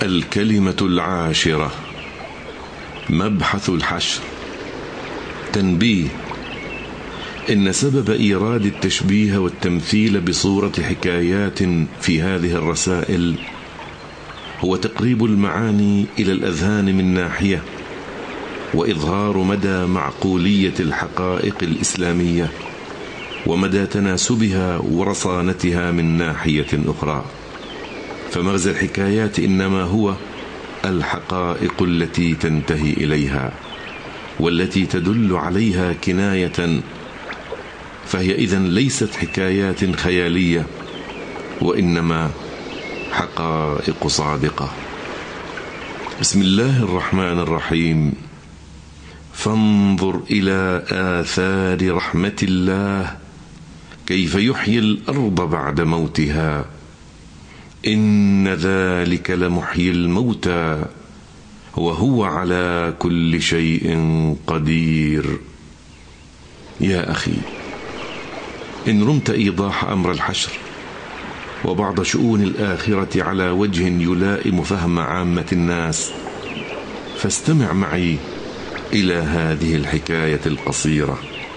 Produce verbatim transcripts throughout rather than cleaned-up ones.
الكلمة العاشرة: مبحث الحشر. تنبيه: إن سبب إيراد التشبيه والتمثيل بصورة حكايات في هذه الرسائل هو تقريب المعاني إلى الأذهان من ناحية، وإظهار مدى معقولية الحقائق الإسلامية ومدى تناسبها ورصانتها من ناحية أخرى. فمغزى الحكايات إنما هو الحقائق التي تنتهي إليها والتي تدل عليها كناية، فهي إذن ليست حكايات خيالية، وإنما حقائق صادقة. بسم الله الرحمن الرحيم. فانظر إلى آثار رحمة الله كيف يحيي الأرض بعد موتها، إن ذلك لمحيي الموتى وهو على كل شيء قدير. يا أخي، إن رمت إيضاح أمر الحشر وبعض شؤون الآخرة على وجه يلائم فهم عامة الناس، فاستمع معي إلى هذه الحكاية القصيرة.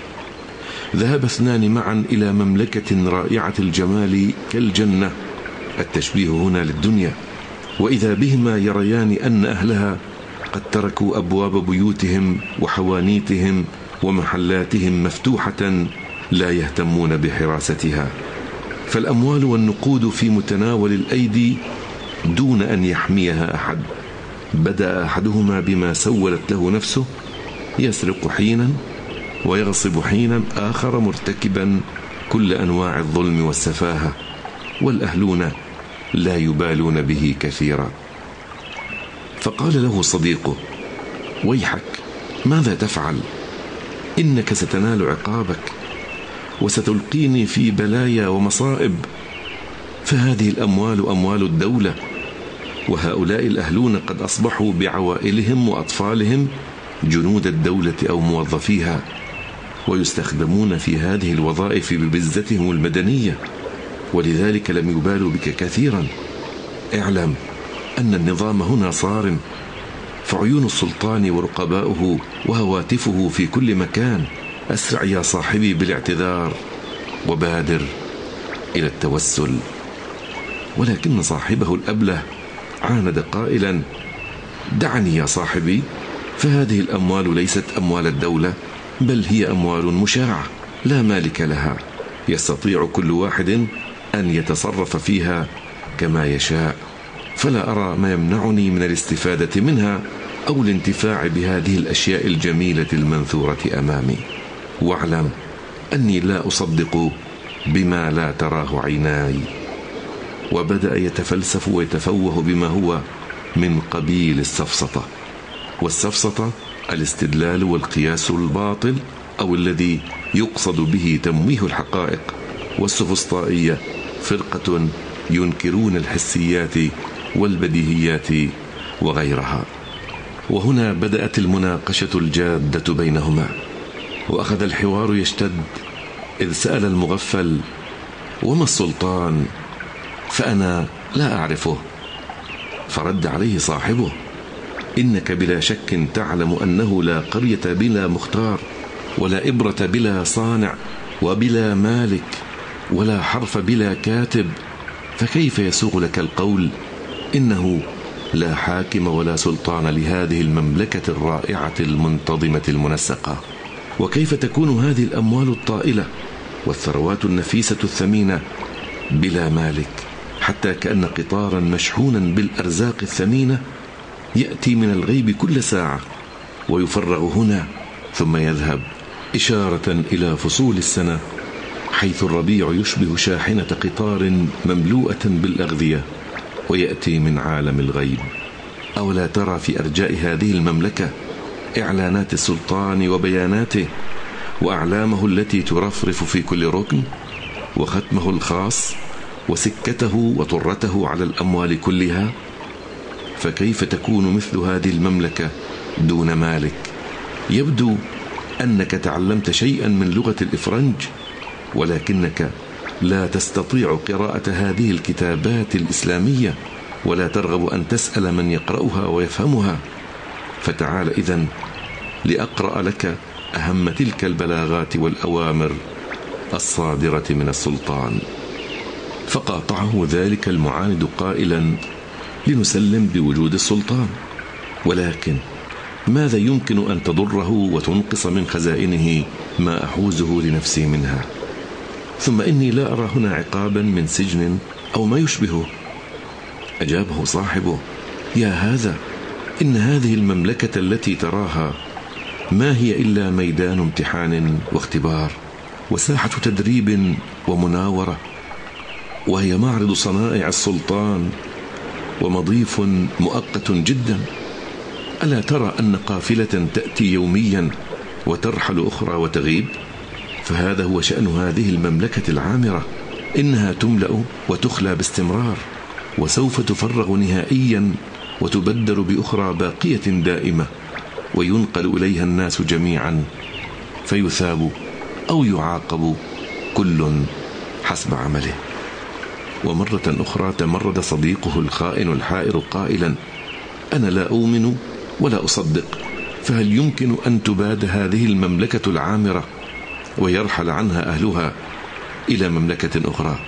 ذهب اثنان معا إلى مملكة رائعة الجمال كالجنة، التشبيه هنا للدنيا، وإذا بهما يريان أن أهلها قد تركوا أبواب بيوتهم وحوانيتهم ومحلاتهم مفتوحة لا يهتمون بحراستها، فالأموال والنقود في متناول الأيدي دون أن يحميها أحد. بدأ أحدهما بما سولت له نفسه، يسرق حينا ويغصب حينا، آخر مرتكبا كل أنواع الظلم والسفاهة، والأهلون لا يبالون به كثيرا. فقال له صديقه: ويحك، ماذا تفعل؟ إنك ستنال عقابك وستلقيني في بلايا ومصائب، فهذه الأموال أموال الدولة، وهؤلاء الأهلون قد أصبحوا بعوائلهم وأطفالهم جنود الدولة أو موظفيها، ويستخدمون في هذه الوظائف ببزتهم المدنية، ولذلك لم يبالوا بك كثيرا. اعلم أن النظام هنا صارم، فعيون السلطان ورقباؤه وهواتفه في كل مكان. أسرع يا صاحبي بالاعتذار وبادر إلى التوسل. ولكن صاحبه الأبله عاند قائلا: دعني يا صاحبي، فهذه الأموال ليست أموال الدولة، بل هي أموال مشاعة لا مالك لها، يستطيع كل واحد أن يتصرف فيها كما يشاء، فلا أرى ما يمنعني من الاستفادة منها أو الانتفاع بهذه الأشياء الجميلة المنثورة أمامي. واعلم أني لا أصدق بما لا تراه عيناي. وبدأ يتفلسف ويتفوه بما هو من قبيل السفسطة. والسفسطة الاستدلال والقياس الباطل، أو الذي يقصد به تمويه الحقائق. والسفسطائية فرقة ينكرون الحسيات والبديهيات وغيرها. وهنا بدأت المناقشة الجادة بينهما، وأخذ الحوار يشتد، إذ سأل المغفل: وما السلطان؟ فأنا لا أعرفه. فرد عليه صاحبه: إنك بلا شك تعلم أنه لا قرية بلا مختار، ولا إبرة بلا صانع، وبلا مالك، ولا حرف بلا كاتب، فكيف يسوغ لك القول إنه لا حاكم ولا سلطان لهذه المملكة الرائعة المنتظمة المنسقة؟ وكيف تكون هذه الأموال الطائلة والثروات النفيسة الثمينة بلا مالك، حتى كأن قطارا مشحونا بالأرزاق الثمينة يأتي من الغيب كل ساعة ويفرغ هنا ثم يذهب، إشارة إلى فصول السنة، حيث الربيع يشبه شاحنة قطار مملوءة بالأغذية ويأتي من عالم الغيب. أولا ترى في أرجاء هذه المملكة إعلانات السلطان وبياناته وأعلامه التي ترفرف في كل ركن، وختمه الخاص وسكته وطرته على الأموال كلها؟ فكيف تكون مثل هذه المملكة دون مالك؟ يبدو أنك تعلمت شيئا من لغة الإفرنج، ولكنك لا تستطيع قراءة هذه الكتابات الإسلامية ولا ترغب أن تسأل من يقرأها ويفهمها. فتعال إذن لأقرأ لك أهم تلك البلاغات والأوامر الصادرة من السلطان. فقاطعه ذلك المعاند قائلا: لنسلم بوجود السلطان، ولكن ماذا يمكن أن تضره وتنقص من خزائنه ما أحوزه لنفسي منها؟ ثم إني لا أرى هنا عقابا من سجن أو ما يشبهه. أجابه صاحبه: يا هذا، إن هذه المملكة التي تراها ما هي إلا ميدان امتحان واختبار وساحة تدريب ومناورة، وهي معرض صنائع السلطان ومضيف مؤقت جدا. ألا ترى أن قافلة تأتي يوميا وترحل أخرى وتغيب؟ فهذا هو شأن هذه المملكة العامرة، إنها تملأ وتخلى باستمرار، وسوف تفرغ نهائيا وتبدل بأخرى باقية دائمة، وينقل إليها الناس جميعا فيثاب أو يعاقب كل حسب عمله. ومرة أخرى تمرد صديقه الخائن الحائر قائلا: أنا لا أؤمن ولا أصدق، فهل يمكن أن تباد هذه المملكة العامرة ويرحل عنها أهلها إلى مملكة أخرى؟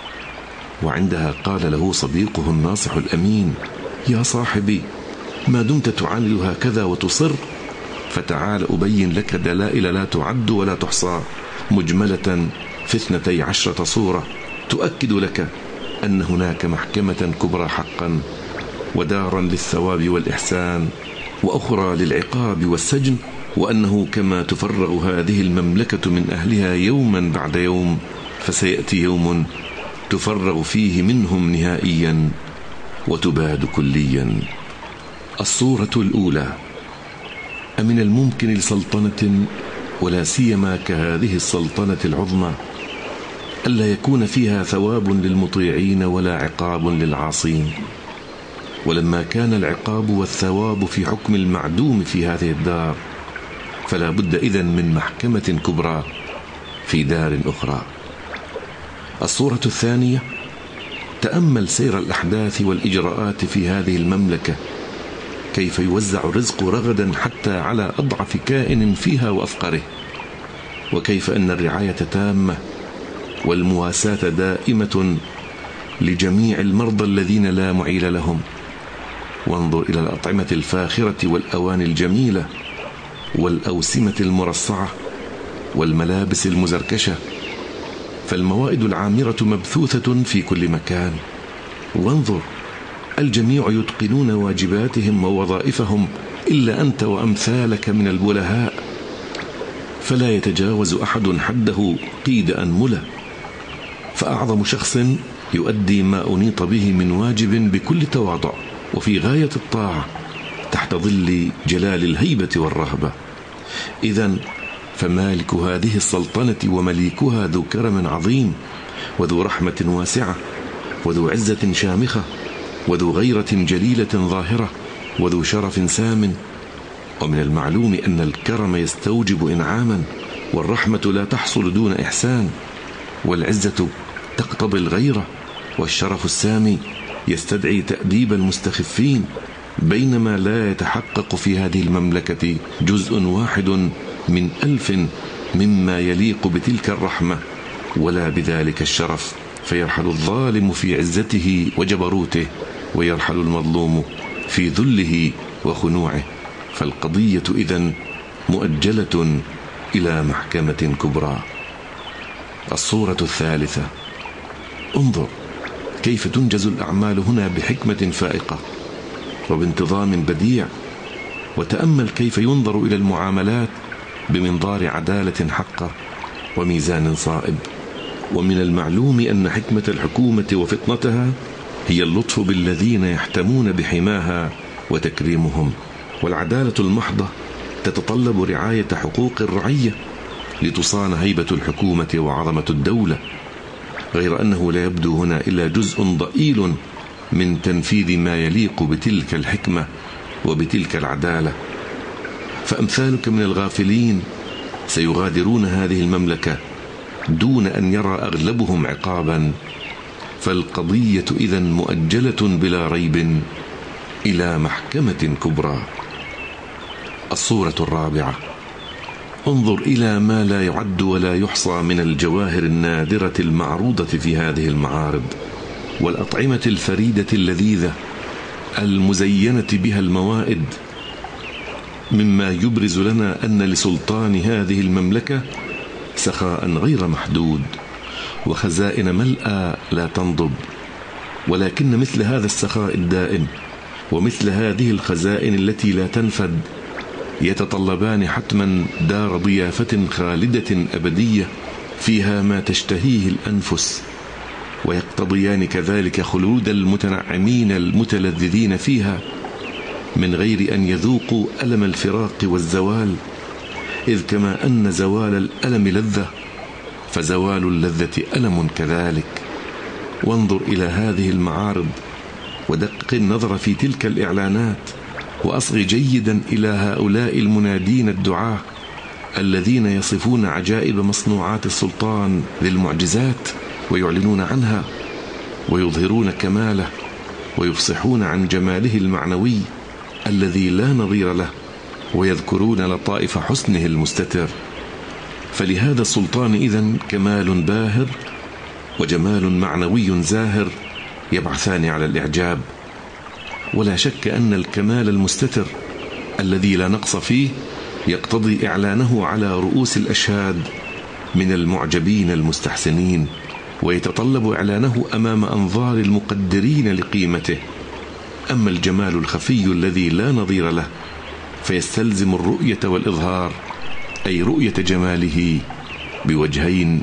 وعندها قال له صديقه الناصح الأمين: يا صاحبي، ما دمت تعاند هكذا وتصر، فتعال أبين لك دلائل لا تعد ولا تحصى مجملة في اثنتي عشرة صورة تؤكد لك أن هناك محكمة كبرى حقا، ودارا للثواب والإحسان، وأخرى للعقاب والسجن، وأنه كما تفرغ هذه المملكة من أهلها يوما بعد يوم، فسيأتي يوم تفرغ فيه منهم نهائيا وتباد كليا. الصورة الأولى: أمن الممكن لسلطنة، ولا سيما كهذه السلطنة العظمى، ألا يكون فيها ثواب للمطيعين ولا عقاب للعاصين؟ ولما كان العقاب والثواب في حكم المعدوم في هذه الدار، فلا بد إذن من محكمة كبرى في دار أخرى. الصورة الثانية: تأمل سير الأحداث والإجراءات في هذه المملكة، كيف يوزع الرزق رغدا حتى على أضعف كائن فيها وأفقره، وكيف أن الرعاية تامة والمواساة دائمة لجميع المرضى الذين لا معيل لهم. وانظر إلى الأطعمة الفاخرة والأواني الجميلة والأوسمة المرصعة والملابس المزركشة، فالموائد العامرة مبثوثة في كل مكان. وانظر، الجميع يتقنون واجباتهم ووظائفهم إلا أنت وأمثالك من البلهاء، فلا يتجاوز أحد حده قيد أنملة. فأعظم شخص يؤدي ما أنيط به من واجب بكل تواضع وفي غاية الطاعة تحت ظل جلال الهيبة والرهبة. إذن فمالك هذه السلطنة ومليكها ذو كرم عظيم، وذو رحمة واسعة، وذو عزة شامخة، وذو غيرة جليلة ظاهرة، وذو شرف سام. ومن المعلوم أن الكرم يستوجب إنعاما، والرحمة لا تحصل دون إحسان، والعزة تقتضي الغيرة، والشرف السامي يستدعي تأديب المستخفين، بينما لا يتحقق في هذه المملكة جزء واحد من ألف مما يليق بتلك الرحمة ولا بذلك الشرف، فيرحل الظالم في عزته وجبروته، ويرحل المظلوم في ذله وخنوعه. فالقضية إذن مؤجلة إلى محكمة كبرى. الصورة الثالثة: انظر كيف تنجز الأعمال هنا بحكمة فائقة وبانتظام بديع، وتأمل كيف ينظر إلى المعاملات بمنظار عدالة حقة وميزان صائب. ومن المعلوم أن حكمة الحكومة وفطنتها هي اللطف بالذين يحتمون بحماها وتكريمهم، والعدالة المحضة تتطلب رعاية حقوق الرعية لتصان هيبة الحكومة وعظمة الدولة، غير أنه لا يبدو هنا إلا جزء ضئيل من تنفيذ ما يليق بتلك الحكمة وبتلك العدالة. فأمثالك من الغافلين سيغادرون هذه المملكة دون أن يرى أغلبهم عقابا، فالقضية إذن مؤجلة بلا ريب إلى محكمة كبرى. الصورة الرابعة: انظر إلى ما لا يعد ولا يحصى من الجواهر النادرة المعروضة في هذه المعارض، والأطعمة الفريدة اللذيذة المزينة بها الموائد، مما يبرز لنا أن لسلطان هذه المملكة سخاء غير محدود، وخزائن ملأى لا تنضب، ولكن مثل هذا السخاء الدائم ومثل هذه الخزائن التي لا تنفد يتطلبان حتما دار ضيافة خالدة أبدية فيها ما تشتهيه الأنفس، ويقتضيان كذلك خلود المتنعمين المتلذذين فيها من غير أن يذوقوا ألم الفراق والزوال، إذ كما أن زوال الألم لذة فزوال اللذة ألم كذلك. وانظر إلى هذه المعارض ودقق النظر في تلك الإعلانات، وأصغ جيدا إلى هؤلاء المنادين الدعاة الذين يصفون عجائب مصنوعات السلطان ذي المعجزات ويعلنون عنها ويظهرون كماله ويفصحون عن جماله المعنوي الذي لا نظير له، ويذكرون لطائف حسنه المستتر. فلهذا السلطان إذن كمال باهر وجمال معنوي زاهر يبعثان على الإعجاب، ولا شك أن الكمال المستتر الذي لا نقص فيه يقتضي إعلانه على رؤوس الأشهاد من المعجبين المستحسنين، ويتطلب إعلانه أمام أنظار المقدرين لقيمته. أما الجمال الخفي الذي لا نظير له فيستلزم الرؤية والإظهار، أي رؤية جماله بوجهين: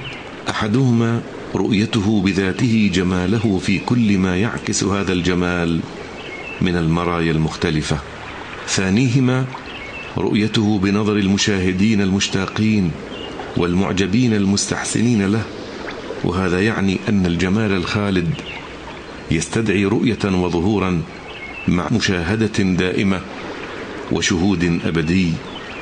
أحدهما رؤيته بذاته جماله في كل ما يعكس هذا الجمال من المرايا المختلفة، ثانيهما رؤيته بنظر المشاهدين المشتاقين والمعجبين المستحسنين له. وهذا يعني أن الجمال الخالد يستدعي رؤية وظهورا مع مشاهدة دائمة وشهود أبدي،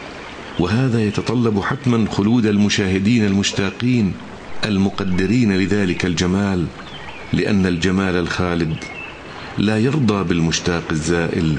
وهذا يتطلب حتما خلود المشاهدين المشتاقين المقدرين لذلك الجمال، لأن الجمال الخالد لا يرضى بالمشتاق الزائل،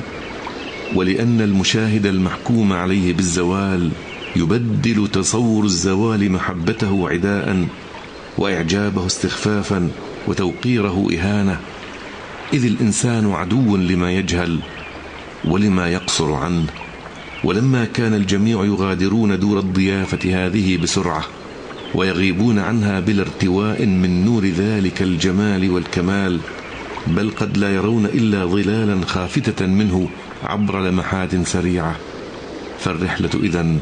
ولأن المشاهد المحكوم عليه بالزوال يبدل تصور الزوال محبته عداء، وإعجابه استخفافا، وتوقيره إهانة، إذ الإنسان عدو لما يجهل ولما يقصر عنه. ولما كان الجميع يغادرون دور الضيافة هذه بسرعة ويغيبون عنها بلا ارتواء من نور ذلك الجمال والكمال، بل قد لا يرون إلا ظلالا خافتة منه عبر لمحات سريعة، فالرحلة إذن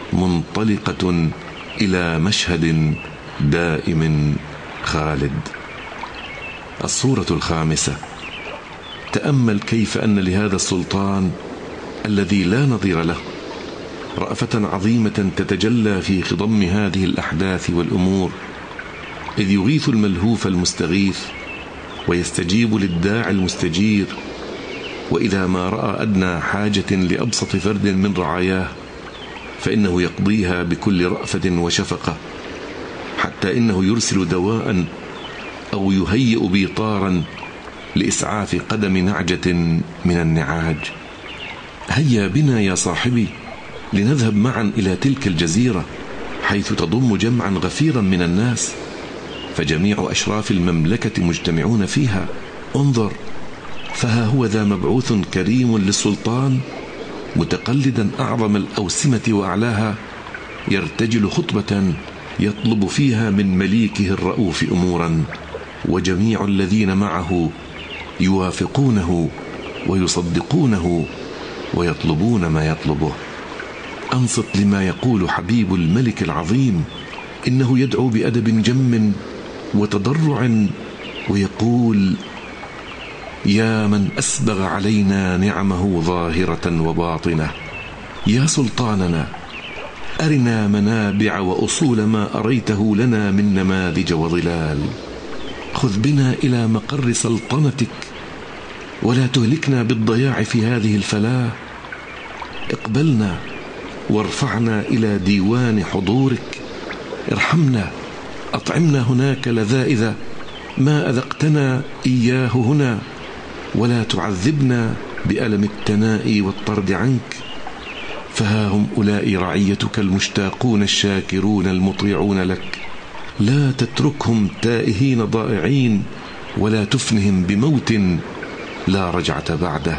منطلقة إلى مشهد دائم خالد. الصورة الخامسة: تأمل كيف أن لهذا السلطان الذي لا نظير له رأفة عظيمة تتجلى في خضم هذه الأحداث والأمور، إذ يغيث الملهوف المستغيث ويستجيب للداعي المستجير، وإذا ما رأى أدنى حاجة لأبسط فرد من رعاياه فإنه يقضيها بكل رأفة وشفقة، حتى إنه يرسل دواء أو يهيئ بيطارا لإسعاف قدم نعجة من النعاج. هيا بنا يا صاحبي لنذهب معا إلى تلك الجزيرة حيث تضم جمعا غفيرا من الناس، فجميع أشراف المملكة مجتمعون فيها. انظر، فها هو ذا مبعوث كريم للسلطان متقلدا أعظم الأوسمة وأعلاها، يرتجل خطبة يطلب فيها من مليكه الرؤوف أمورا، وجميع الذين معه يوافقونه ويصدقونه ويطلبون ما يطلبه. أنصت لما يقول حبيب الملك العظيم، إنه يدعو بأدب جم وتضرع ويقول: يا من أسبغ علينا نعمه ظاهرة وباطنة، يا سلطاننا أرنا منابع وأصول ما أريته لنا من نماذج وظلال، خذ بنا إلى مقر سلطنتك ولا تهلكنا بالضياع في هذه الفلاة، اقبلنا وارفعنا إلى ديوان حضورك، ارحمنا، أطعمنا هناك لذائذ ما أذقتنا إياه هنا، ولا تعذبنا بألم التناء والطرد عنك. فها هم أولئك رعيتك المشتاقون الشاكرون المطيعون لك، لا تتركهم تائهين ضائعين، ولا تفنهم بموت لا رجعة بعده.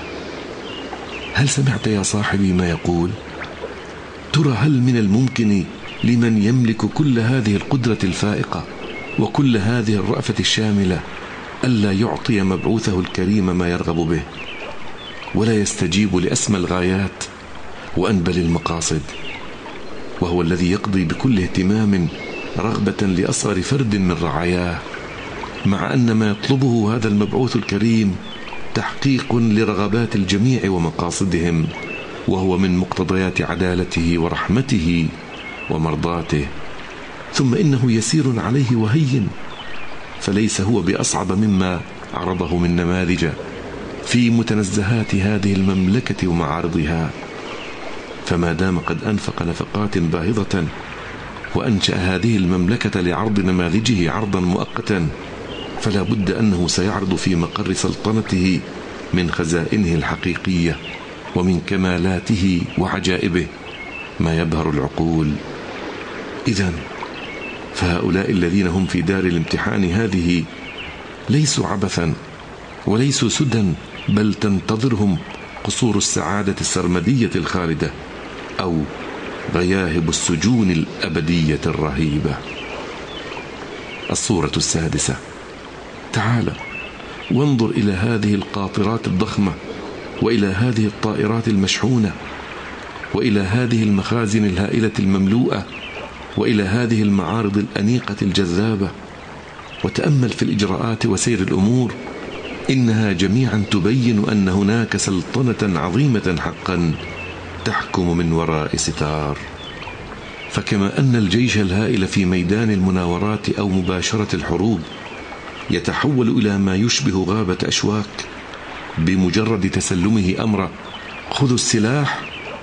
هل سمعت يا صاحبي ما يقول؟ ترى هل من الممكن لمن يملك كل هذه القدرة الفائقة وكل هذه الرأفة الشاملة ألا يعطي مبعوثه الكريم ما يرغب به، ولا يستجيب لأسمى الغايات وأنبل المقاصد، وهو الذي يقضي بكل اهتمام رغبة لأصغر فرد من رعاياه، مع أن ما يطلبه هذا المبعوث الكريم تحقيق لرغبات الجميع ومقاصدهم، وهو من مقتضيات عدالته ورحمته ومرضاته. ثم إنه يسير عليه وهين، فليس هو بأصعب مما عرضه من نماذج في متنزهات هذه المملكة ومعارضها. فما دام قد أنفق نفقات باهظة وأنشأ هذه المملكة لعرض نماذجه عرضا مؤقتا، فلا بد أنه سيعرض في مقر سلطنته من خزائنه الحقيقية ومن كمالاته وعجائبه ما يبهر العقول. إذن فهؤلاء الذين هم في دار الامتحان هذه ليسوا عبثا وليسوا سدى، بل تنتظرهم قصور السعادة السرمدية الخالدة أو غياهب السجون الأبدية الرهيبة. الصورة السادسة: تعال وانظر إلى هذه القاطرات الضخمة، وإلى هذه الطائرات المشحونة، وإلى هذه المخازن الهائلة المملوءة، وإلى هذه المعارض الأنيقة الجذابة، وتأمل في الإجراءات وسير الأمور، إنها جميعا تبين أن هناك سلطنة عظيمة حقا تحكم من وراء ستار. فكما أن الجيش الهائل في ميدان المناورات أو مباشرة الحروب يتحول إلى ما يشبه غابة أشواك بمجرد تسلمه أمر خذوا السلاح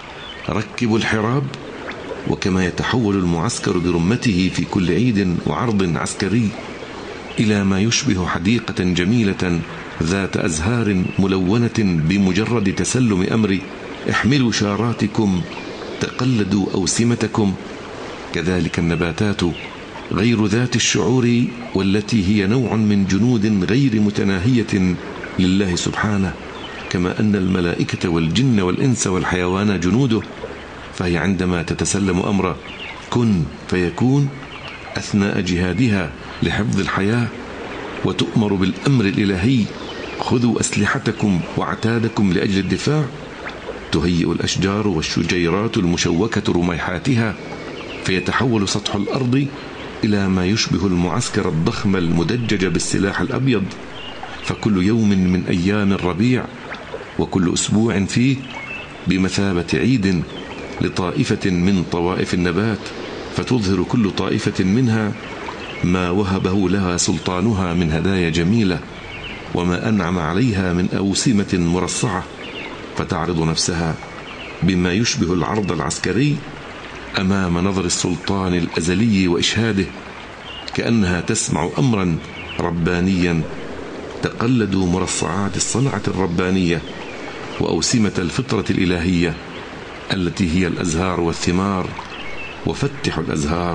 ركبوا الحراب، وكما يتحول المعسكر برمته في كل عيد وعرض عسكري إلى ما يشبه حديقة جميلة ذات أزهار ملونة بمجرد تسلم أمر احملوا شاراتكم تقلدوا أوسمتكم، كذلك النباتات غير ذات الشعور والتي هي نوع من جنود غير متناهية لله سبحانه، كما أن الملائكة والجن والإنس والحيوان جنوده، فهي عندما تتسلم أمر كن فيكون أثناء جهادها لحفظ الحياة وتؤمر بالأمر الإلهي خذوا أسلحتكم وعتادكم لأجل الدفاع، تهيئ الأشجار والشجيرات المشوكة رميحاتها، فيتحول سطح الأرض إلى ما يشبه المعسكر الضخم المدجج بالسلاح الأبيض، فكل يوم من أيام الربيع وكل أسبوع فيه بمثابة عيد لطائفة من طوائف النبات، فتظهر كل طائفة منها ما وهبه لها سلطانها من هدايا جميلة وما أنعم عليها من أوسمة مرصعة، فتعرض نفسها بما يشبه العرض العسكري أمام نظر السلطان الأزلي وإشهاده، كأنها تسمع أمرا ربانيا تقلدوا مرصعات الصنعة الربانية وأوسمة الفطرة الإلهية التي هي الأزهار والثمار وفتح الأزهار.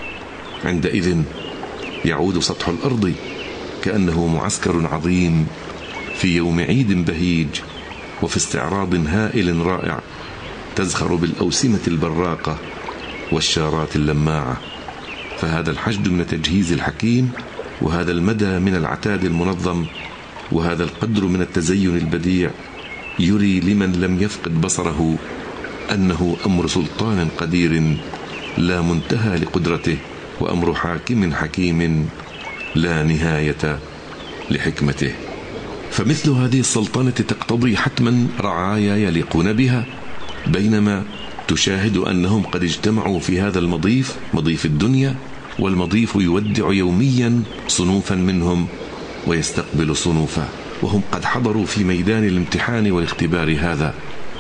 عندئذ يعود سطح الأرض كأنه معسكر عظيم في يوم عيد بهيج وفي استعراض هائل رائع تزخر بالأوسمة البراقة والشارات اللماعة. فهذا الحشد من التجهيز الحكيم، وهذا المدى من العتاد المنظم، وهذا القدر من التزين البديع يري لمن لم يفقد بصره أنه أمر سلطان قدير لا منتهى لقدرته، وأمر حاكم حكيم لا نهاية لحكمته. فمثل هذه السلطنة تقتضي حتما رعايا يليقون بها، بينما تشاهد أنهم قد اجتمعوا في هذا المضيف مضيف الدنيا، والمضيف يودع يوميا صنوفا منهم ويستقبل صنوفا، وهم قد حضروا في ميدان الامتحان والاختبار هذا،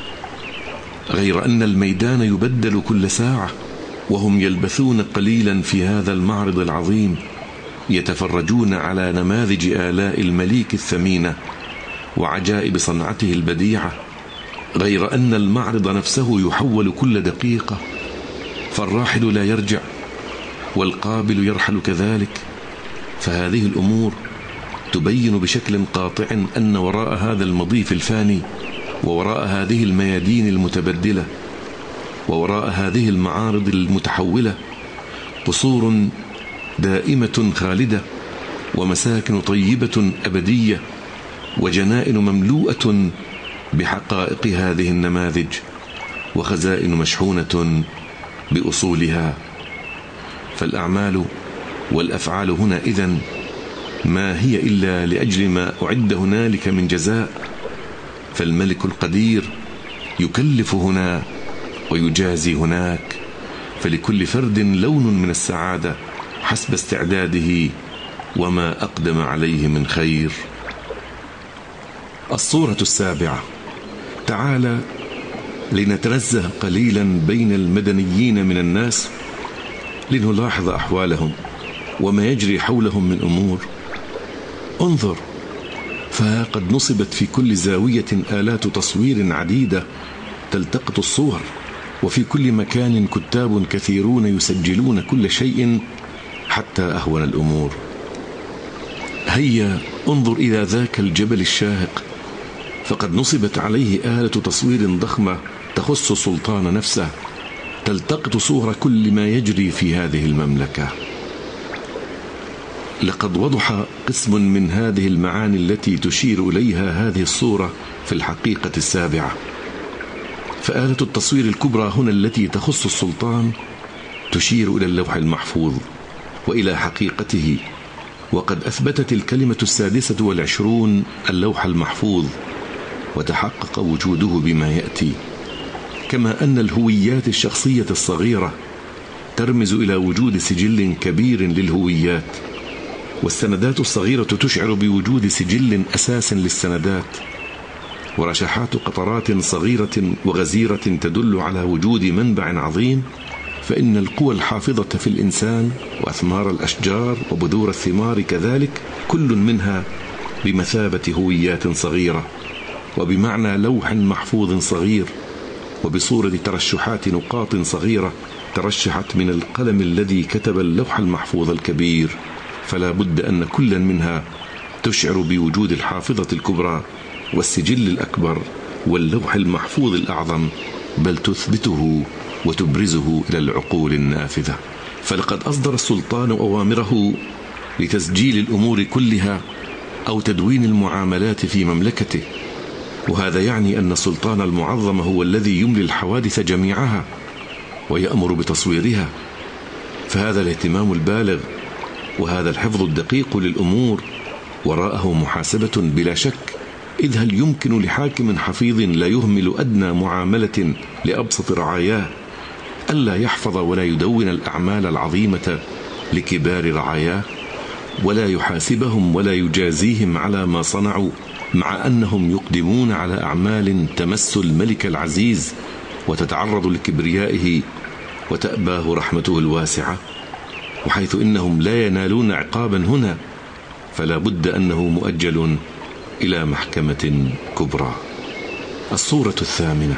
غير أن الميدان يبدل كل ساعة، وهم يلبثون قليلا في هذا المعرض العظيم يتفرجون على نماذج آلاء المليك الثمينة وعجائب صنعته البديعة، غير أن المعرض نفسه يحول كل دقيقة، فالراحل لا يرجع والقابل يرحل كذلك. فهذه الأمور تبين بشكل قاطع أن وراء هذا المضيف الفاني، ووراء هذه الميادين المتبدلة، ووراء هذه المعارض المتحولة قصور دائمة خالدة، ومساكن طيبة أبدية، وجنائن مملوءة بحقائق هذه النماذج، وخزائن مشحونة بأصولها. فالأعمال والأفعال هنا إذن ما هي إلا لأجل ما أعد هنالك من جزاء. فالملك القدير يكلف هنا ويجازي هناك، فلكل فرد لون من السعادة حسب استعداده وما أقدم عليه من خير. الصورة السابعة. تعالى لنتنزه قليلا بين المدنيين من الناس لنلاحظ أحوالهم وما يجري حولهم من أمور. انظر، فقد نصبت في كل زاوية آلات تصوير عديدة تلتقط الصور، وفي كل مكان كتاب كثيرون يسجلون كل شيء حتى أهون الأمور. هيا انظر إلى ذاك الجبل الشاهق، فقد نصبت عليه آلة تصوير ضخمة تخص السلطان نفسه، تلتقط صور كل ما يجري في هذه المملكة. لقد وضح قسم من هذه المعاني التي تشير إليها هذه الصورة في الحقيقة السابعة. فآلة التصوير الكبرى هنا التي تخص السلطان تشير إلى اللوح المحفوظ وإلى حقيقته، وقد أثبتت الكلمة السادسة والعشرون اللوح المحفوظ، وتحقق وجوده بما يأتي. كما أن الهويات الشخصية الصغيرة ترمز إلى وجود سجل كبير للهويات، والسندات الصغيرة تشعر بوجود سجل أساس للسندات، ورشحات قطرات صغيرة وغزيرة تدل على وجود منبع عظيم. فإن القوى الحافظة في الإنسان وأثمار الأشجار وبذور الثمار كذلك كل منها بمثابة هويات صغيرة، وبمعنى لوح محفوظ صغير، وبصورة ترشحات نقاط صغيرة ترشحت من القلم الذي كتب اللوح المحفوظ الكبير. فلا بد أن كل منها تشعر بوجود الحافظة الكبرى والسجل الأكبر واللوح المحفوظ الأعظم، بل تثبته وتبرزه إلى العقول النافذة. فلقد أصدر السلطان أوامره لتسجيل الأمور كلها أو تدوين المعاملات في مملكته، وهذا يعني أن السلطان المعظم هو الذي يملي الحوادث جميعها ويأمر بتصويرها. فهذا الاهتمام البالغ وهذا الحفظ الدقيق للأمور وراءه محاسبة بلا شك. إذ هل يمكن لحاكم حفيظ لا يهمل أدنى معاملة لأبسط رعاياه ألا يحفظ ولا يدون الأعمال العظيمة لكبار رعاياه، ولا يحاسبهم ولا يجازيهم على ما صنعوا، مع أنهم يقدمون على أعمال تمس الملك العزيز وتتعرض لكبريائه وتأباه رحمته الواسعة؟ وحيث إنهم لا ينالون عقابا هنا، فلا بد أنه مؤجل إلى محكمة كبرى. الصورة الثامنة.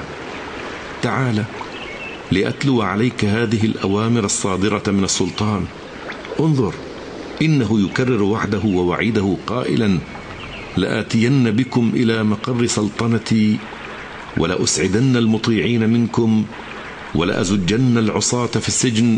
تعال لأتلو عليك هذه الأوامر الصادرة من السلطان. انظر، إنه يكرر وعده ووعيده قائلا: لآتين بكم إلى مقر سلطنتي، ولأسعدن المطيعين منكم، ولأزجن العصاة في السجن،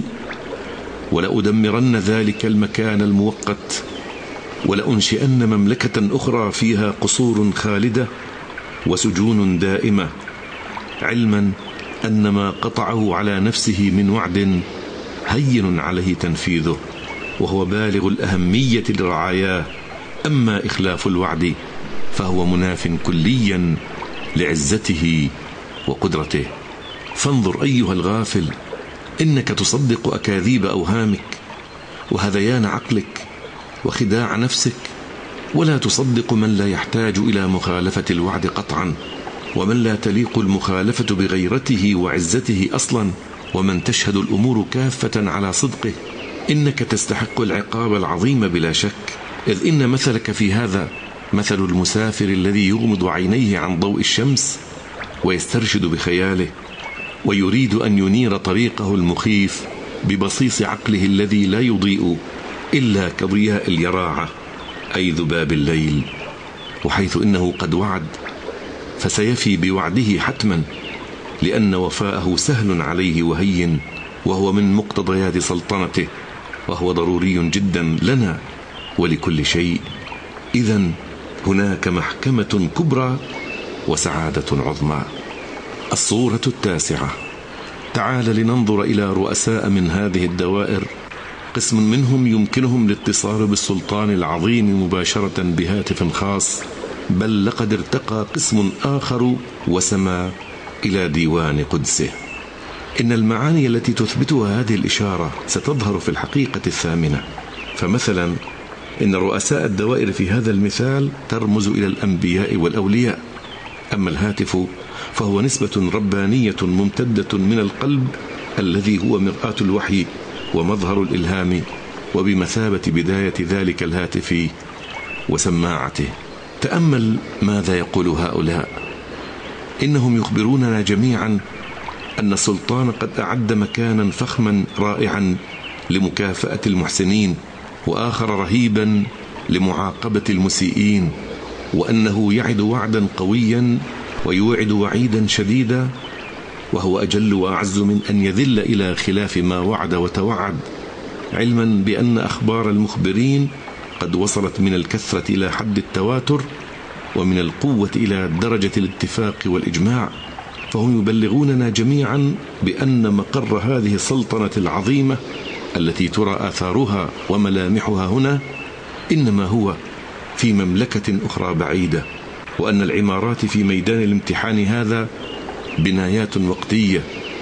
ولأدمرن ذلك المكان المؤقت، ولأنشئن مملكة أخرى فيها قصور خالدة وسجون دائمة، علما أن ما قطعه على نفسه من وعد هين عليه تنفيذه، وهو بالغ الأهمية لرعاياه. أما إخلاف الوعد فهو مناف كليا لعزته وقدرته. فانظر أيها الغافل، إنك تصدق أكاذيب أوهامك وهذيان عقلك وخداع نفسك، ولا تصدق من لا يحتاج إلى مخالفة الوعد قطعا، ومن لا تليق المخالفة بغيرته وعزته أصلا، ومن تشهد الأمور كافة على صدقه، إنك تستحق العقاب العظيم بلا شك، إذ إن مثلك في هذا مثل المسافر الذي يغمض عينيه عن ضوء الشمس ويسترشد بخياله، ويريد أن ينير طريقه المخيف ببصيص عقله الذي لا يضيء إلا كضياء اليراعة أي ذباب الليل. وحيث إنه قد وعد فسيفي بوعده حتما، لأن وفاءه سهل عليه وهين، وهو من مقتضيات سلطنته، وهو ضروري جدا لنا ولكل شيء. إذن هناك محكمة كبرى وسعادة عظمى. الصورة التاسعة. تعال لننظر إلى رؤساء من هذه الدوائر، قسم منهم يمكنهم الاتصال بالسلطان العظيم مباشرة بهاتف خاص، بل لقد ارتقى قسم آخر وسما إلى ديوان قدسه. إن المعاني التي تثبتها هذه الإشارة ستظهر في الحقيقة الثامنة. فمثلا إن رؤساء الدوائر في هذا المثال ترمز إلى الأنبياء والأولياء، أما الهاتف فهو نسبة ربانية ممتدة من القلب الذي هو مرآة الوحي ومظهر الإلهام، وبمثابة بداية ذلك الهاتف وسماعته. تأمل ماذا يقول هؤلاء. إنهم يخبروننا جميعا أن السلطان قد أعد مكانا فخما رائعا لمكافأة المحسنين، وآخر رهيبا لمعاقبة المسيئين، وأنه يعد وعدا قويا ويوعد وعيدا شديدا، وهو أجل وأعز من أن يذل إلى خلاف ما وعد وتوعد، علما بأن أخبار المخبرين قد وصلت من الكثرة إلى حد التواتر، ومن القوة إلى درجة الاتفاق والإجماع. فهم يبلغوننا جميعا بأن مقر هذه السلطنة العظيمة التي ترى آثارها وملامحها هنا إنما هو في مملكة أخرى بعيدة، وأن العمارات في ميدان الامتحان هذا بنايات وقتية،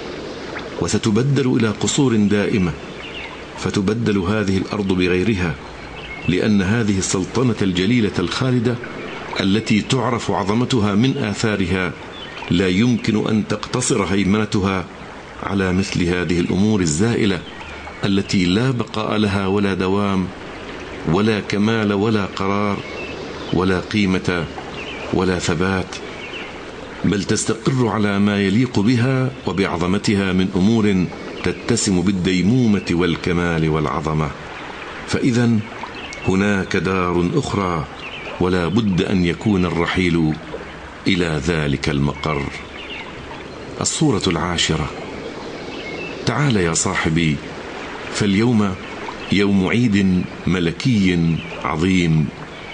وستبدل إلى قصور دائمة، فتبدل هذه الأرض بغيرها، لأن هذه السلطنة الجليلة الخالدة التي تعرف عظمتها من آثارها لا يمكن أن تقتصر هيمنتها على مثل هذه الأمور الزائلة التي لا بقاء لها ولا دوام ولا كمال ولا قرار ولا قيمة ولا ثبات، بل تستقر على ما يليق بها وبعظمتها من أمور تتسم بالديمومة والكمال والعظمة. فإذا هناك دار أخرى، ولا بد أن يكون الرحيل إلى ذلك المقر. الصورة العاشرة. تعال يا صاحبي، فاليوم يوم عيد ملكي عظيم.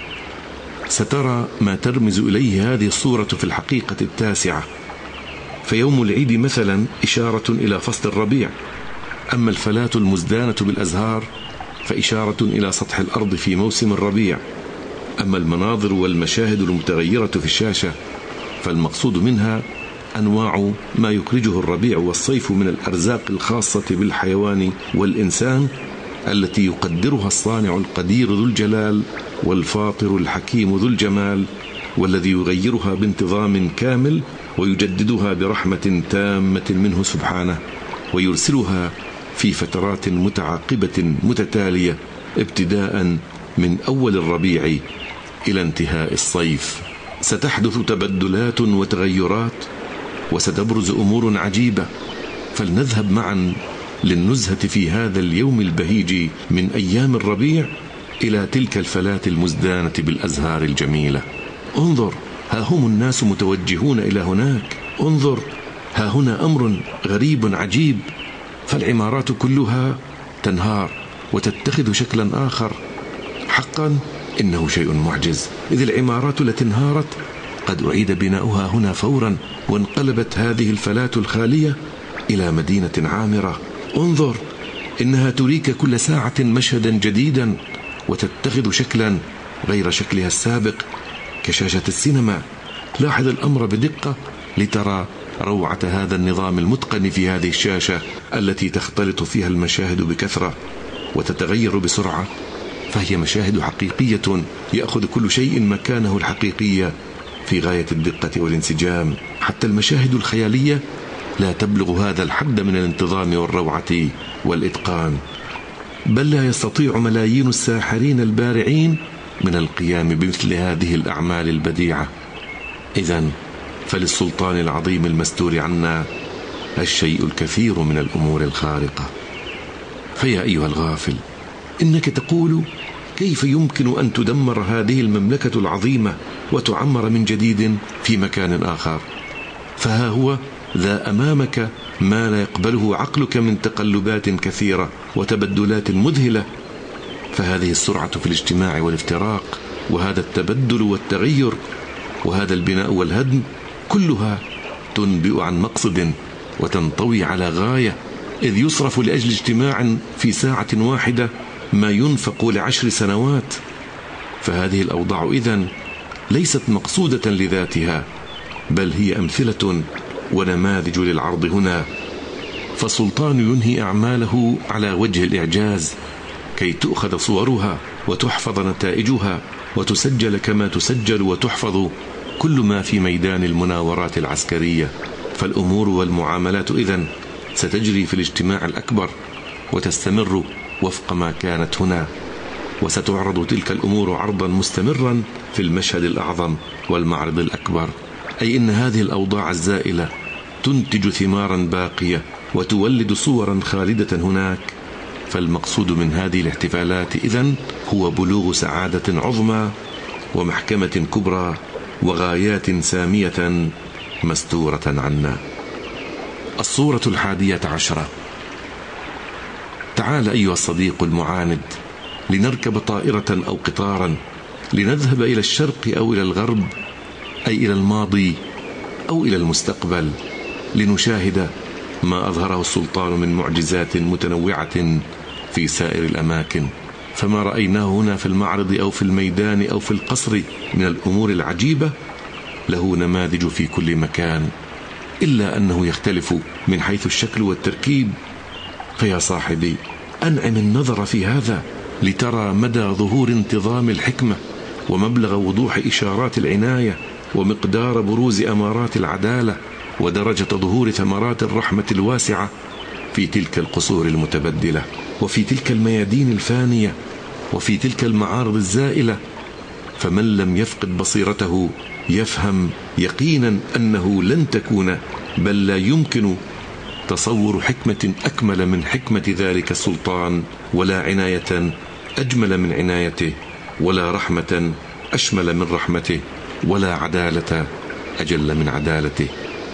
سترى ما ترمز إليه هذه الصورة في الحقيقة التاسعة. فيوم العيد مثلا إشارة إلى فصل الربيع، أما الفلاة المزدانة بالأزهار فإشارة إلى سطح الأرض في موسم الربيع، أما المناظر والمشاهد المتغيرة في الشاشة فالمقصود منها أنواع ما يخرجه الربيع والصيف من الأرزاق الخاصة بالحيوان والإنسان التي يقدرها الصانع القدير ذو الجلال والفاطر الحكيم ذو الجمال، والذي يغيرها بانتظام كامل ويجددها برحمة تامة منه سبحانه، ويرسلها في فترات متعاقبة متتالية ابتداء من أول الربيع إلى انتهاء الصيف. ستحدث تبدلات وتغيرات، وستبرز أمور عجيبة، فلنذهب معا للنزهة في هذا اليوم البهيج من أيام الربيع إلى تلك الفلاة المزدانة بالأزهار الجميلة. انظر، ها هم الناس متوجهون إلى هناك. انظر، ها هنا أمر غريب عجيب، فالعمارات كلها تنهار وتتخذ شكلا آخر. حقا إنه شيء معجز، إذ العمارات التي انهارت قد أعيد بناؤها هنا فورا، وانقلبت هذه الفلاة الخالية إلى مدينة عامرة. انظر، إنها تريك كل ساعة مشهدا جديدا وتتخذ شكلا غير شكلها السابق كشاشة السينما. لاحظ الأمر بدقة لترى روعة هذا النظام المتقن في هذه الشاشة التي تختلط فيها المشاهد بكثرة وتتغير بسرعة، فهي مشاهد حقيقية يأخذ كل شيء مكانه الحقيقية في غاية الدقة والانسجام. حتى المشاهد الخيالية لا تبلغ هذا الحد من الانتظام والروعة والإتقان. بل لا يستطيع ملايين الساحرين البارعين من القيام بمثل هذه الأعمال البديعة. إذن فللسلطان العظيم المستور عنا الشيء الكثير من الأمور الخارقة. فيا أيها الغافل، إنك تقول كيف يمكن أن تدمر هذه المملكة العظيمة وتعمر من جديد في مكان آخر؟ فها هو ذا أمامك ما لا يقبله عقلك من تقلبات كثيرة وتبدلات مذهلة. فهذه السرعة في الاجتماع والافتراق، وهذا التبدل والتغير، وهذا البناء والهدم، كلها تنبئ عن مقصد وتنطوي على غاية، إذ يصرف لأجل اجتماع في ساعة واحدة ما ينفق لعشر سنوات. فهذه الأوضاع إذن ليست مقصودة لذاتها، بل هي أمثلة ونماذج للعرض هنا. فالسلطان ينهي أعماله على وجه الإعجاز كي تؤخذ صورها وتحفظ نتائجها وتسجل كما تسجل وتحفظ كل ما في ميدان المناورات العسكرية. فالأمور والمعاملات إذن ستجري في الاجتماع الأكبر وتستمر وفق ما كانت هنا، وستعرض تلك الأمور عرضا مستمرا في المشهد الأعظم والمعرض الأكبر. أي إن هذه الأوضاع الزائلة تنتج ثمارا باقية وتولد صورا خالدة هناك. فالمقصود من هذه الاحتفالات إذن هو بلوغ سعادة عظمى ومحكمة كبرى وغايات سامية مستورة عنا. الصورة الحادية عشرة. تعال أيها الصديق المعاند، لنركب طائرة أو قطارا، لنذهب إلى الشرق أو إلى الغرب، أي إلى الماضي أو إلى المستقبل، لنشاهد ما أظهره السلطان من معجزات متنوعة في سائر الأماكن. فما رأيناه هنا في المعرض أو في الميدان أو في القصر من الأمور العجيبة له نماذج في كل مكان، إلا أنه يختلف من حيث الشكل والتركيب. فيا صاحبي، أنعم النظر في هذا لترى مدى ظهور انتظام الحكمة ومبلغ وضوح إشارات العناية ومقدار بروز أمارات العدالة ودرجة ظهور ثمرات الرحمة الواسعة في تلك القصور المتبدلة وفي تلك الميادين الفانية وفي تلك المعارض الزائلة. فمن لم يفقد بصيرته يفهم يقينا أنه لن تكون بل لا يمكن تصور حكمة أكمل من حكمة ذلك السلطان، ولا عناية أجمل من عنايته، ولا رحمة أشمل من رحمته، ولا عدالة أجل من عدالته.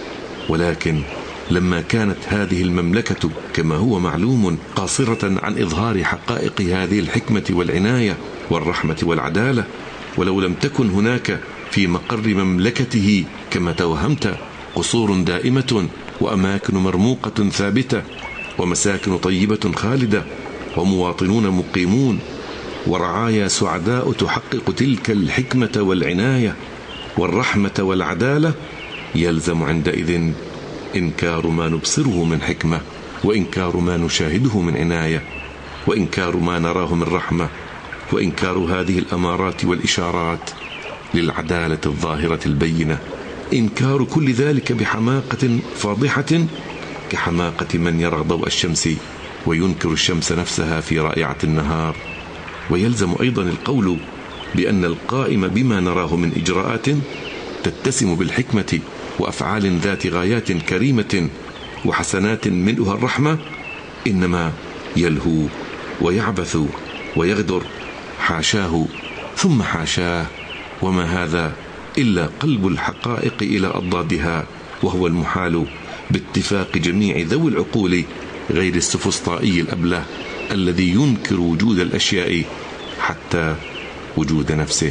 ولكن لما كانت هذه المملكة كما هو معلوم قاصرة عن إظهار حقائق هذه الحكمة والعناية والرحمة والعدالة، ولو لم تكن هناك في مقر مملكته كما توهمت قصور دائمة وأماكن مرموقة ثابتة ومساكن طيبة خالدة ومواطنون مقيمون ورعايا سعداء تحقق تلك الحكمة والعناية والرحمة والعدالة، يلزم عندئذ إنكار ما نبصره من حكمة، وإنكار ما نشاهده من عناية، وإنكار ما نراه من رحمة، وإنكار هذه الأمارات والإشارات للعدالة الظاهرة البينة. إنكار كل ذلك بحماقة فاضحة كحماقة من يرى ضوء الشمس وينكر الشمس نفسها في رائعة النهار. ويلزم أيضا القول بأن القائم بما نراه من إجراءات تتسم بالحكمة وأفعال ذات غايات كريمة وحسنات ملؤها الرحمة إنما يلهو ويعبث ويغدر، حاشاه ثم حاشاه، وما هذا إلا قلب الحقائق إلى أضدادها، وهو المحال باتفاق جميع ذوي العقول غير السفسطائي الأبله الذي ينكر وجود الأشياء حتى وجود نفسه.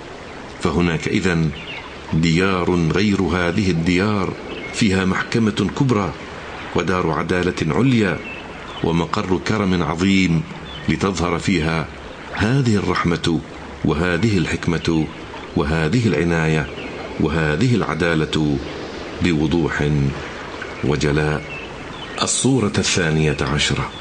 فهناك إذن ديار غير هذه الديار فيها محكمة كبرى ودار عدالة عليا ومقر كرم عظيم لتظهر فيها هذه الرحمة وهذه الحكمة وهذه العناية وهذه العدالة بوضوح وجلاء. الصورة الثانية عشرة.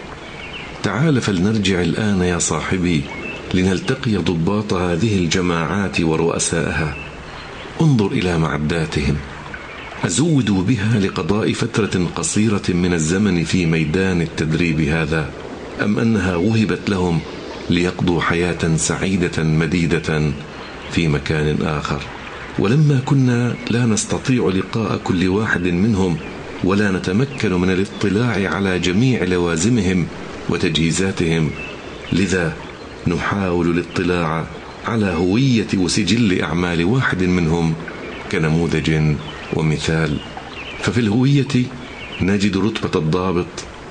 تعال فلنرجع الآن يا صاحبي لنلتقي ضباط هذه الجماعات ورؤسائها. انظر إلى معداتهم، أزودوا بها لقضاء فترة قصيرة من الزمن في ميدان التدريب هذا، أم أنها وهبت لهم ليقضوا حياة سعيدة مديدة في مكان آخر؟ ولما كنا لا نستطيع لقاء كل واحد منهم ولا نتمكن من الاطلاع على جميع لوازمهم وتجهيزاتهم، لذا نحاول الاطلاع على هوية وسجل أعمال واحد منهم كنموذج ومثال. ففي الهوية نجد رتبة الضابط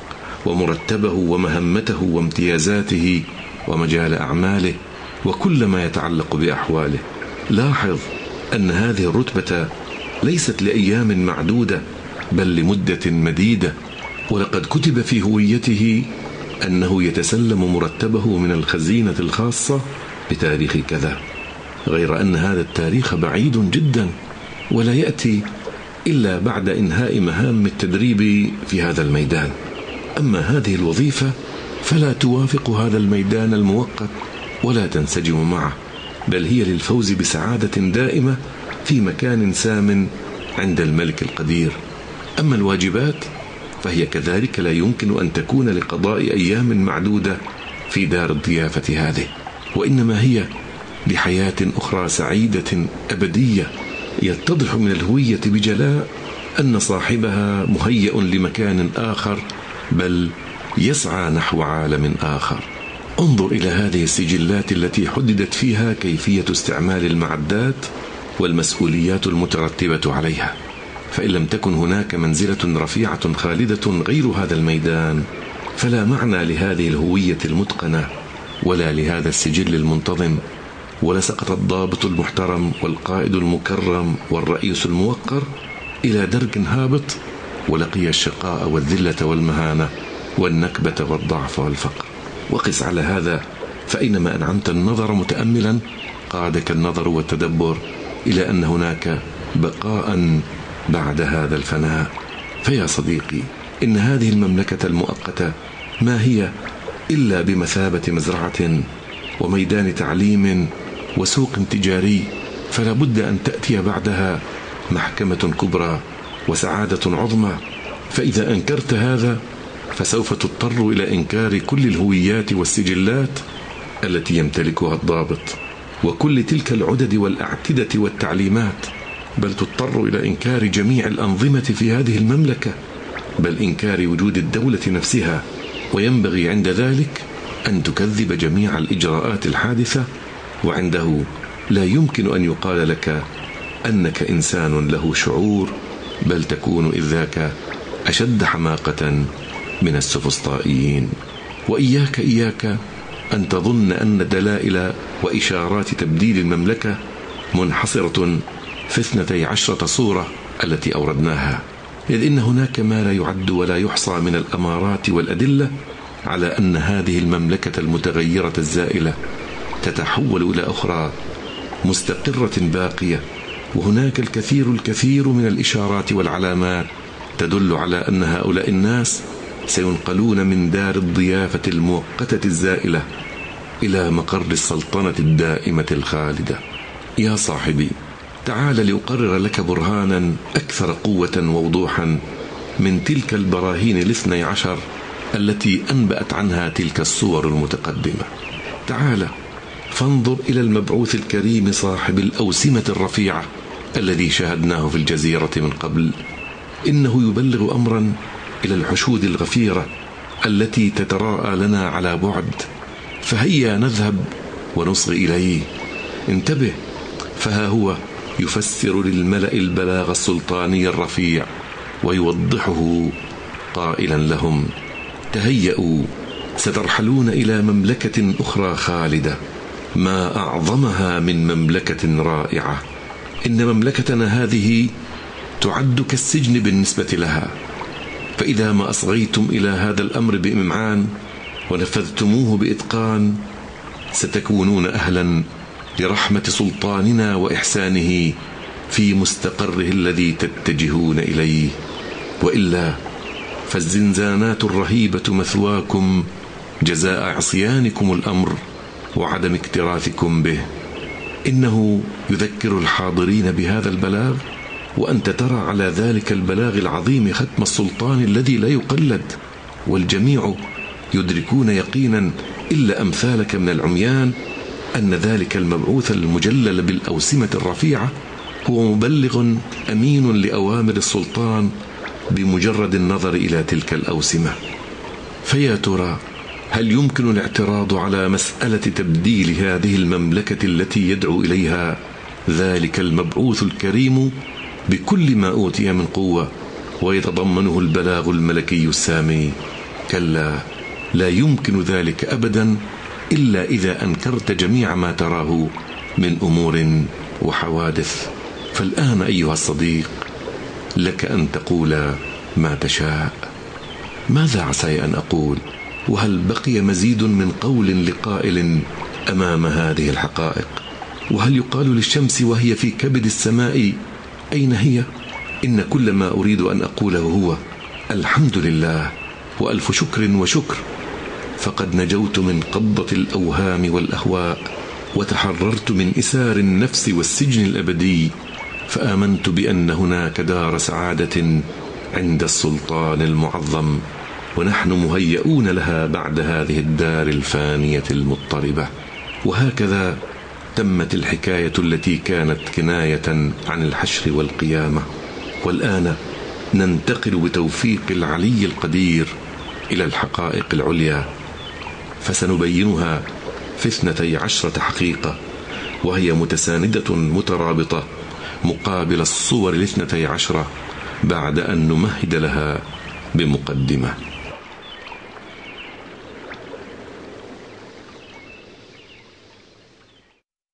ومرتبه ومهمته وامتيازاته ومجال أعماله وكل ما يتعلق بأحواله. لاحظ أن هذه الرتبة ليست لأيام معدودة بل لمدة مديدة، ولقد كتب في هويته أنه يتسلم مرتبه من الخزينة الخاصة بتاريخ كذا، غير أن هذا التاريخ بعيد جدا ولا يأتي إلا بعد إنهاء مهام التدريب في هذا الميدان. أما هذه الوظيفة فلا توافق هذا الميدان المؤقت ولا تنسجم معه، بل هي للفوز بسعادة دائمة في مكان سام عند الملك القدير. أما الواجبات فهي كذلك لا يمكن أن تكون لقضاء أيام معدودة في دار الضيافة هذه، وإنما هي لحياة أخرى سعيدة أبدية. يتضح من الهوية بجلاء أن صاحبها مهيأ لمكان آخر بل يسعى نحو عالم آخر. انظر إلى هذه السجلات التي حددت فيها كيفية استعمال المعدات والمسؤوليات المترتبة عليها، فإن لم تكن هناك منزلة رفيعة خالدة غير هذا الميدان فلا معنى لهذه الهوية المتقنة ولا لهذا السجل المنتظم، ولسقط الضابط المحترم والقائد المكرم والرئيس الموقر إلى درج هابط ولقي الشقاء والذلة والمهانة والنكبة والضعف والفقر. وقس على هذا فإنما أنعمت النظر متأملا قادك النظر والتدبر إلى أن هناك بقاء بعد هذا الفناء. فيا صديقي، إن هذه المملكة المؤقتة ما هي إلا بمثابة مزرعة وميدان تعليم وسوق تجاري، فلا بد أن تأتي بعدها محكمة كبرى وسعادة عظمى. فإذا أنكرت هذا فسوف تضطر إلى إنكار كل الهويات والسجلات التي يمتلكها الضابط وكل تلك العدد والأعتدة والتعليمات، بل تضطر إلى إنكار جميع الأنظمة في هذه المملكة، بل إنكار وجود الدولة نفسها. وينبغي عند ذلك أن تكذب جميع الإجراءات الحادثة، وعنده لا يمكن أن يقال لك أنك إنسان له شعور، بل تكون إذ ذاك أشد حماقة من السفسطائيين. وإياك إياك أن تظن أن دلائل وإشارات تبديل المملكة منحصرة في اثنتي عشرة صورة التي أوردناها، إذ إن هناك ما لا يعد ولا يحصى من الأمارات والأدلة على أن هذه المملكة المتغيرة الزائلة تتحول إلى أخرى مستقرة باقية. وهناك الكثير الكثير من الإشارات والعلامات تدل على أن هؤلاء الناس سينقلون من دار الضيافة المؤقتة الزائلة إلى مقر السلطنة الدائمة الخالدة. يا صاحبي، تعال لأقرر لك برهانا أكثر قوة ووضوحا من تلك البراهين الاثني عشر التي أنبأت عنها تلك الصور المتقدمة. تعال فانظر إلى المبعوث الكريم صاحب الأوسمة الرفيعة الذي شاهدناه في الجزيرة من قبل. إنه يبلغ أمرا إلى الحشود الغفيرة التي تتراءى لنا على بعد، فهيا نذهب ونصغي إليه. انتبه، فها هو يفسر للملأ البلاغ السلطاني الرفيع ويوضحه قائلا لهم: تهيئوا، سترحلون إلى مملكة أخرى خالدة، ما أعظمها من مملكة رائعة. إن مملكتنا هذه تعد كالسجن بالنسبة لها، فإذا ما أصغيتم إلى هذا الأمر بإمعان ونفذتموه بإتقان ستكونون أهلا لرحمة سلطاننا وإحسانه في مستقره الذي تتجهون إليه، وإلا فالزنزانات الرهيبة مثواكم جزاء عصيانكم الأمر وعدم اكتراثكم به. إنه يذكر الحاضرين بهذا البلاغ، وأنت ترى على ذلك البلاغ العظيم ختم السلطان الذي لا يقلد، والجميع يدركون يقينا إلا أمثالك من العميان أن ذلك المبعوث المجلل بالأوسمة الرفيعة هو مبلغ أمين لأوامر السلطان بمجرد النظر إلى تلك الأوسمة. فيا ترى هل يمكن الاعتراض على مسألة تبديل هذه المملكة التي يدعو إليها ذلك المبعوث الكريم بكل ما أوتي من قوة ويتضمنه البلاغ الملكي السامي؟ كلا، لا يمكن ذلك أبدا إلا إذا أنكرت جميع ما تراه من أمور وحوادث. فالآن أيها الصديق لك أن تقول ما تشاء. ماذا عسى أن أقول؟ وهل بقي مزيد من قول لقائل أمام هذه الحقائق؟ وهل يقال للشمس وهي في كبد السماء أين هي؟ إن كل ما أريد أن أقوله هو الحمد لله وألف شكر وشكر، فقد نجوت من قبضة الأوهام والأهواء وتحررت من إسار النفس والسجن الأبدي، فآمنت بأن هناك دار سعادة عند السلطان المعظم، ونحن مهيئون لها بعد هذه الدار الفانية المضطربة. وهكذا تمت الحكاية التي كانت كناية عن الحشر والقيامة. والآن ننتقل بتوفيق العلي القدير إلى الحقائق العليا، فسنبينها في اثنتي عشرة حقيقة، وهي متساندة مترابطة مقابل الصور الاثنتي عشرة بعد أن نمهد لها بمقدمة.